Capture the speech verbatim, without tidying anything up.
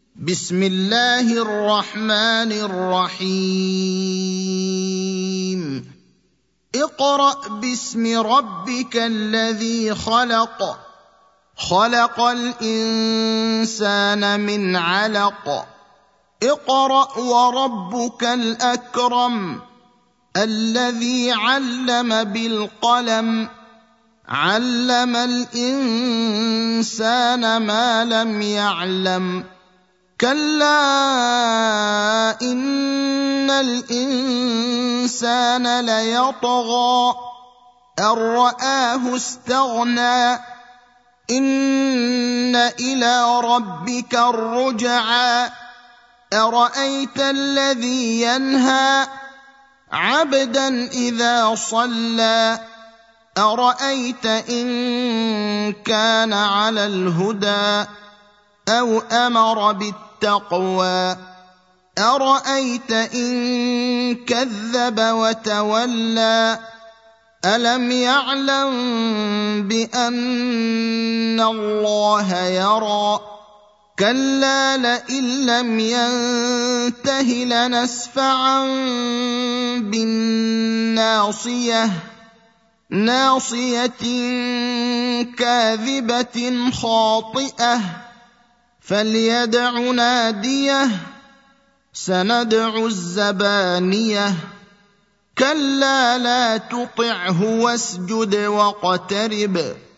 بسم الله الرحمن الرحيم اقرأ باسم ربك الذي خلق خلق الإنسان من علق اقرأ وربك الأكرم الذي علم بالقلم علم الإنسان ما لم يعلم كلا إن الإنسان ليطغى أن رآه استغنى إن إلى ربك الرجعى أرأيت الذي ينهى عبدا إذا صلى أرأيت إن كان على الهدى أو أمر بالتقوى أرأيت إن كذب وتولى ألم يعلم بأن الله يرى كلا لئن لم ينته لنسفعا بالناصية ناصية كاذبة خاطئة فليدع ناديه سندع الزبانية كلا لا تطعه واسجد واقترب